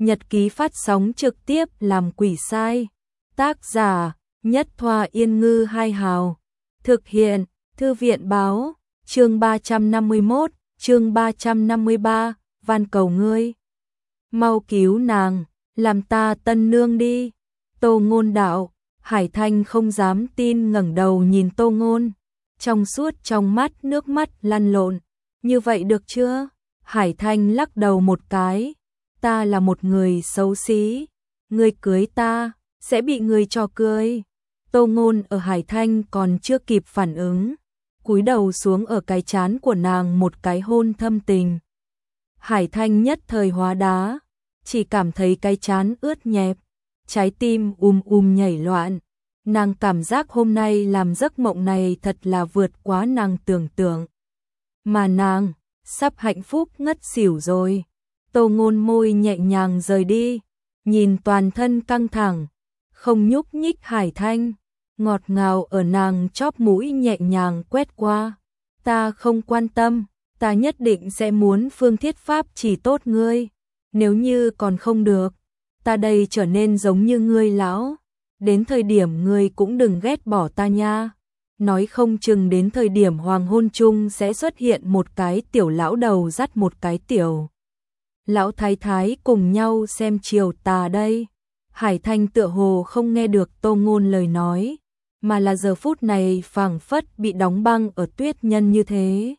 Nhật ký phát sóng trực tiếp làm quỷ sai. Tác giả Nhất Thoa Yên Ngư Hai Hào. Thực hiện Thư viện Báo. Chương 351, chương 353, van cầu ngươi. Mau cứu nàng, làm ta tân nương đi. Tô Ngôn đạo. Hải Thanh không dám tin ngẩng đầu nhìn Tô Ngôn. Trong suốt trong mắt nước mắt lăn lộn. Như vậy được chưa? Hải Thanh lắc đầu một cái. Ta là một người xấu xí. Ngươi cưới ta, sẽ bị người trò cười. Tô Ngôn ở Hải Thanh còn chưa kịp phản ứng. Cúi đầu xuống ở cái trán của nàng một cái hôn thâm tình. Hải Thanh nhất thời hóa đá. Chỉ cảm thấy cái trán ướt nhẹp. Trái tim nhảy loạn. Nàng cảm giác hôm nay làm giấc mộng này thật là vượt quá nàng tưởng tượng. Mà nàng, sắp hạnh phúc ngất xỉu rồi. Tô Ngôn môi nhẹ nhàng rời đi. Nhìn toàn thân căng thẳng. Không nhúc nhích Hải Thanh. Ngọt ngào ở nàng chóp mũi nhẹ nhàng quét qua. Ta không quan tâm. Ta nhất định sẽ muốn phương thiết pháp chỉ tốt ngươi. Nếu như còn không được. Ta đây trở nên giống như ngươi lão. Đến thời điểm ngươi cũng đừng ghét bỏ ta nha. Nói không chừng đến thời điểm hoàng hôn chung sẽ xuất hiện một cái tiểu lão đầu dắt một cái tiểu lão thái thái cùng nhau xem chiều tà đây. Hải Thanh tựa hồ không nghe được Tô Ngôn lời nói, mà là giờ phút này phảng phất bị đóng băng ở tuyết nhân như thế.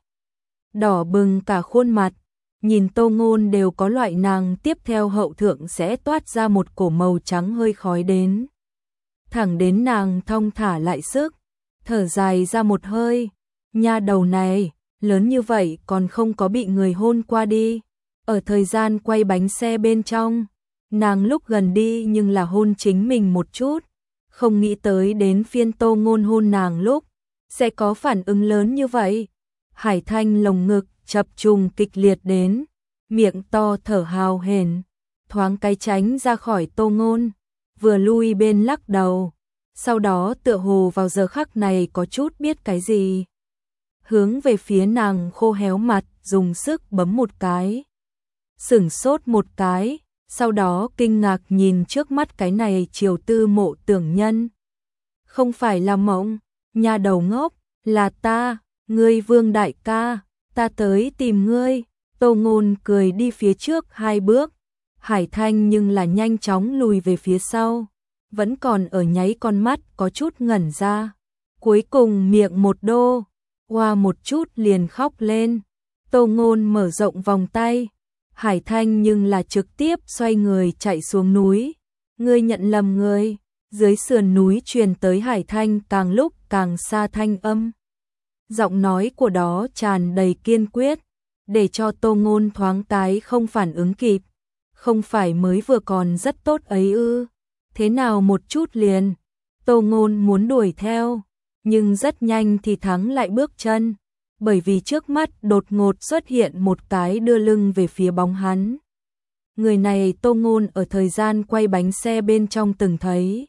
Đỏ bừng cả khuôn mặt, nhìn Tô Ngôn đều có loại nàng tiếp theo hậu thượng sẽ toát ra một cổ màu trắng hơi khói đến. Thẳng đến nàng thong thả lại sức, thở dài ra một hơi. Nha đầu này, lớn như vậy còn không có bị người hôn qua đi. Ở thời gian quay bánh xe bên trong, nàng lúc gần đi nhưng là hôn chính mình một chút. Không nghĩ tới đến phiên Tô Ngôn hôn nàng lúc, sẽ có phản ứng lớn như vậy. Hải Thanh lồng ngực chập trùng kịch liệt đến, miệng to thở hào hển, thoáng cái tránh ra khỏi Tô Ngôn, vừa lui bên lắc đầu. Sau đó tựa hồ vào giờ khắc này có chút biết cái gì. Hướng về phía nàng khô héo mặt, dùng sức bấm một cái. Sửng sốt một cái, sau đó kinh ngạc nhìn trước mắt cái này Triều Tư Mộ tưởng nhân. Không phải là mộng, nhà đầu ngốc, là ta, ngươi Vương đại ca, ta tới tìm ngươi. Tô Ngôn cười đi phía trước 2 bước, Hải Thanh nhưng là nhanh chóng lùi về phía sau, vẫn còn ở nháy con mắt có chút ngẩn ra. Cuối cùng miệng một đô, hoa một chút liền khóc lên. Tô Ngôn mở rộng vòng tay, Hải Thanh nhưng là trực tiếp xoay người chạy xuống núi. Ngươi nhận lầm người. Dưới sườn núi truyền tới Hải Thanh càng lúc càng xa thanh âm. Giọng nói của đó tràn đầy kiên quyết, để cho Tô Ngôn thoáng cái không phản ứng kịp. Không phải mới vừa còn rất tốt ấy ư? Thế nào một chút liền? Tô Ngôn muốn đuổi theo, nhưng rất nhanh thì thắng lại bước chân. Bởi vì trước mắt đột ngột xuất hiện một cái đưa lưng về phía bóng hắn. Người này Tô Ngôn ở thời gian quay bánh xe bên trong từng thấy.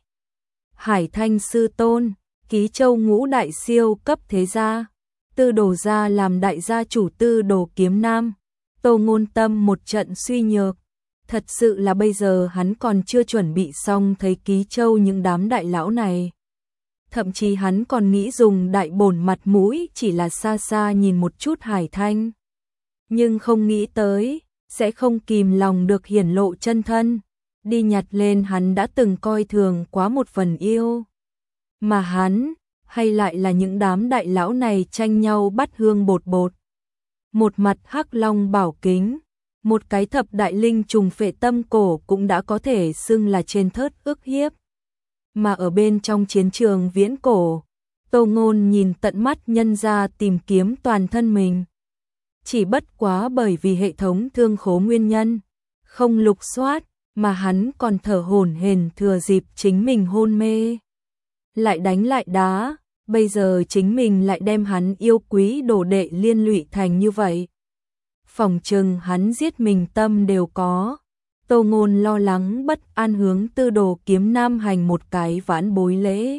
Hải Thanh sư tôn, Ký Châu ngũ đại siêu cấp thế gia, Tư Đồ gia làm đại gia chủ Tư Đồ Kiếm Nam. Tô Ngôn tâm một trận suy nhược. Thật sự là bây giờ hắn còn chưa chuẩn bị xong thấy Ký Châu những đám đại lão này. Thậm chí hắn còn nghĩ dùng đại bổn mặt mũi chỉ là xa xa nhìn một chút Hải Thanh. Nhưng không nghĩ tới, sẽ không kìm lòng được hiển lộ chân thân, đi nhặt lên hắn đã từng coi thường quá một phần yêu. Mà hắn, hay lại là những đám đại lão này tranh nhau bắt hương bột bột. Một mặt hắc long bảo kính, một cái thập đại linh trùng phệ tâm cổ cũng đã có thể xưng là trên thớt ức hiếp. Mà ở bên trong chiến trường viễn cổ, Tô Ngôn nhìn tận mắt nhân ra tìm kiếm toàn thân mình. Chỉ bất quá bởi vì hệ thống thương khố nguyên nhân, không lục soát, mà hắn còn thở hổn hển thừa dịp chính mình hôn mê. Lại đánh lại đá, bây giờ chính mình lại đem hắn yêu quý đồ đệ liên lụy thành như vậy. Phỏng chừng hắn giết mình tâm đều có. Tô Ngôn lo lắng bất an hướng Tư Đồ Kiếm Nam hành một cái vãn bối lễ.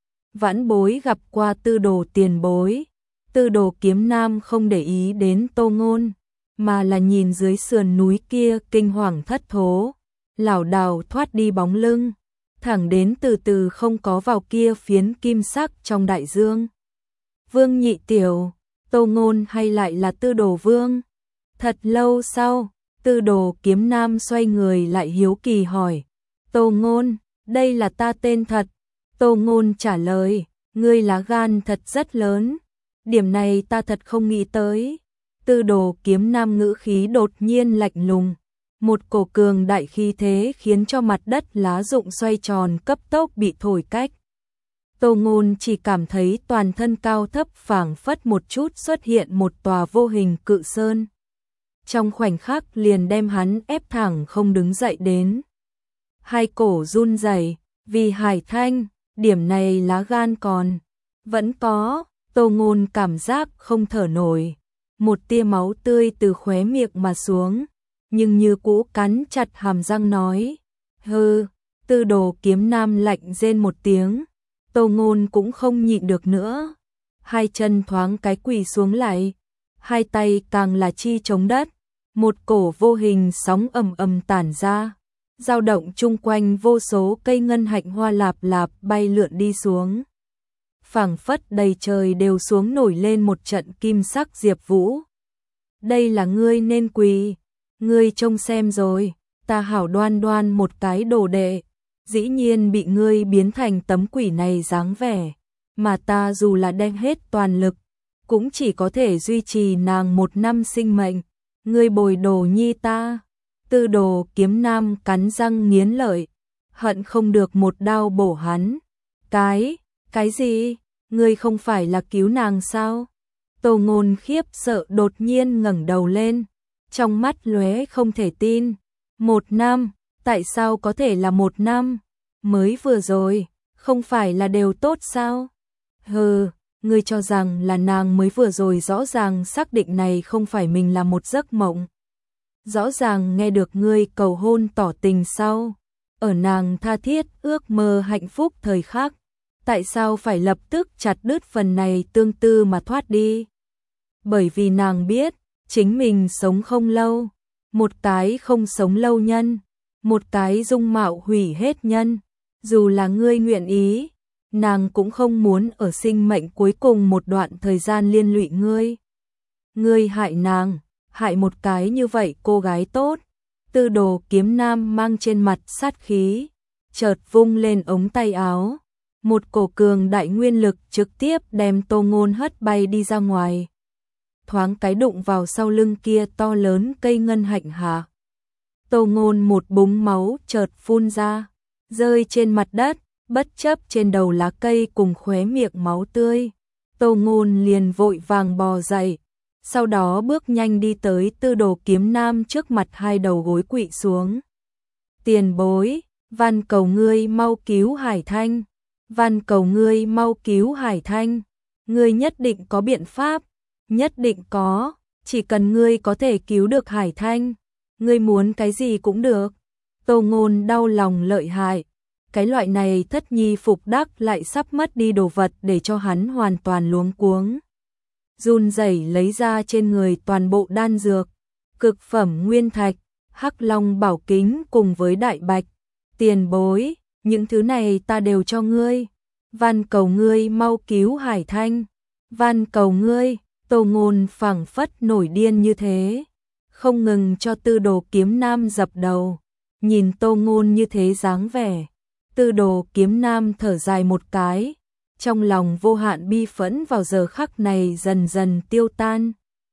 Vãn bối gặp qua Tư Đồ tiền bối. Tư Đồ Kiếm Nam không để ý đến Tô Ngôn, mà là nhìn dưới sườn núi kia kinh hoàng thất thố. lảo đảo thoát đi bóng lưng, thẳng đến từ từ không có vào kia phiến kim sắc trong đại dương. Vương Nhị Tiểu, Tô Ngôn hay lại là Tư Đồ Vương? Thật lâu sau, Tư Đồ Kiếm Nam xoay người lại hiếu kỳ hỏi. Tô Ngôn, đây là ta tên thật. Tô Ngôn trả lời, ngươi lá gan thật rất lớn. Điểm này ta thật không nghĩ tới. Tư Đồ Kiếm Nam ngữ khí đột nhiên lạnh lùng. Một cổ cường đại khí thế khiến cho mặt đất lá rụng xoay tròn cấp tốc bị thổi cách. Tô Ngôn chỉ cảm thấy toàn thân cao thấp phảng phất một chút xuất hiện một tòa vô hình cự sơn. Trong khoảnh khắc liền đem hắn ép thẳng không đứng dậy đến. Hai cổ run rẩy, vì Hải Thanh, điểm này lá gan còn vẫn có. Tô Ngôn cảm giác không thở nổi, một tia máu tươi từ khóe miệng mà xuống, nhưng như cũ cắn chặt hàm răng nói, hừ. Tư Đồ Kiếm Nam lạnh rên một tiếng, Tô Ngôn cũng không nhịn được nữa, hai chân thoáng cái quỳ xuống lại, hai tay càng là chi chống đất, một cổ vô hình sóng ầm ầm tản ra, dao động chung quanh vô số cây ngân hạnh hoa lạp lạp bay lượn đi xuống. Phảng phất đầy trời đều xuống nổi lên một trận kim sắc diệp vũ. Đây là ngươi nên quỳ, ngươi trông xem rồi, ta hảo đoan đoan một cái đồ đệ, dĩ nhiên bị ngươi biến thành tấm quỷ này dáng vẻ, mà ta dù là đem hết toàn lực, cũng chỉ có thể duy trì nàng 1 năm sinh mệnh, ngươi bồi đồ nhi ta. Tư Đồ Kiếm Nam cắn răng nghiến lợi, hận không được một đao bổ hắn. Cái gì? Ngươi không phải là cứu nàng sao? Tô Ngôn khiếp sợ đột nhiên ngẩng đầu lên, trong mắt lóe không thể tin. 1 năm, tại sao có thể là 1 năm? Mới vừa rồi, không phải là đều tốt sao? Hừ, ngươi cho rằng là nàng mới vừa rồi rõ ràng xác định này không phải mình là một giấc mộng. Rõ ràng nghe được ngươi cầu hôn tỏ tình sau, ở nàng tha thiết ước mơ hạnh phúc thời khắc, tại sao phải lập tức chặt đứt phần này tương tư mà thoát đi? Bởi vì nàng biết, chính mình sống không lâu, một cái không sống lâu nhân, một cái dung mạo hủy hết nhân, dù là ngươi nguyện ý, nàng cũng không muốn ở sinh mệnh cuối cùng một đoạn thời gian liên lụy ngươi. Ngươi hại nàng, hại một cái như vậy cô gái tốt. Tư Đồ Kiếm Nam mang trên mặt sát khí, chợt vung lên ống tay áo, một cổ cường đại nguyên lực trực tiếp đem Tô Ngôn hất bay đi ra ngoài, thoáng cái đụng vào sau lưng kia to lớn cây ngân hạnh hạ. Tô Ngôn một búng máu chợt phun ra, rơi trên mặt đất, bất chấp trên đầu lá cây cùng khóe miệng máu tươi. Tô Ngôn liền vội vàng bò dậy, sau đó bước nhanh đi tới Tư Đồ Kiếm Nam trước mặt, hai đầu gối quỵ xuống. Tiền bối, van cầu ngươi mau cứu Hải Thanh, van cầu ngươi mau cứu Hải Thanh, ngươi nhất định có biện pháp, nhất định có, chỉ cần ngươi có thể cứu được Hải Thanh, ngươi muốn cái gì cũng được. Tô Ngôn đau lòng lợi hại, cái loại này thất nhi phục đắc lại sắp mất đi đồ vật để cho hắn hoàn toàn luống cuống. Run rẩy lấy ra trên người toàn bộ đan dược, cực phẩm nguyên thạch, hắc long bảo kính cùng với đại bạch. Tiền bối, những thứ này ta đều cho ngươi, van cầu ngươi mau cứu Hải Thanh, van cầu ngươi. Tô Ngôn phảng phất nổi điên như thế, không ngừng cho Tư Đồ Kiếm Nam dập đầu. Nhìn Tô Ngôn như thế dáng vẻ, Tư Đồ Kiếm Nam thở dài một cái, trong lòng vô hạn bi phẫn vào giờ khắc này dần dần tiêu tan.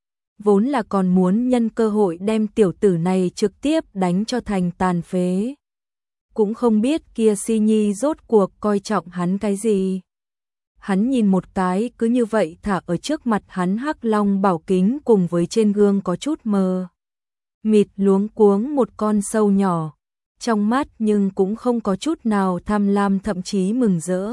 Vốn là còn muốn nhân cơ hội đem tiểu tử này trực tiếp đánh cho thành tàn phế. Cũng không biết kia Si Nhi rốt cuộc coi trọng hắn cái gì. Hắn nhìn một cái cứ như vậy thả ở trước mặt hắn hắc long bảo kính cùng với trên gương có chút mờ mịt luống cuống một con sâu nhỏ, trong mắt nhưng cũng không có chút nào tham lam, thậm chí mừng rỡ.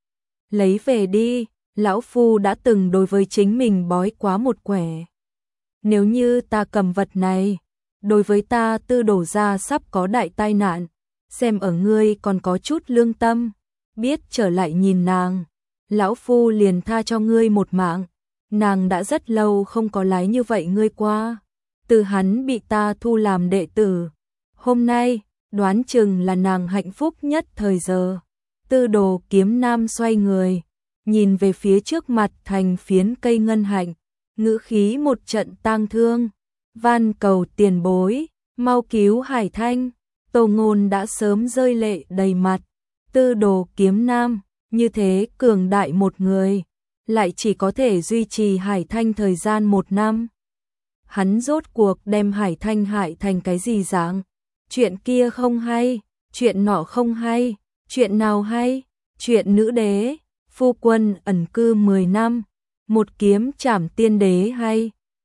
Lấy về đi, lão phu đã từng đối với chính mình bói quá một quẻ. Nếu như ta cầm vật này, đối với ta Tư Đồ gia sắp có đại tai nạn, xem ở ngươi còn có chút lương tâm, biết trở lại nhìn nàng, lão phu liền tha cho ngươi một mạng. Nàng đã rất lâu không có lái như vậy ngươi qua, từ hắn bị ta thu làm đệ tử, hôm nay đoán chừng là nàng hạnh phúc nhất thời giờ. Tư Đồ Kiếm Nam xoay người, nhìn về phía trước mặt thành phiến cây ngân hạnh, ngữ khí một trận tang thương, van cầu tiền bối, mau cứu Hải Thanh. Tô Ngôn đã sớm rơi lệ đầy mặt. Tư Đồ Kiếm Nam, như thế cường đại một người, lại chỉ có thể duy trì Hải Thanh thời gian 1 năm. Hắn rốt cuộc đem Hải Thanh hại thành cái gì dạng? Chuyện kia không hay, chuyện nọ không hay, chuyện nào hay? Chuyện nữ đế, phu quân ẩn cư 10 năm, một kiếm trảm tiên đế hay?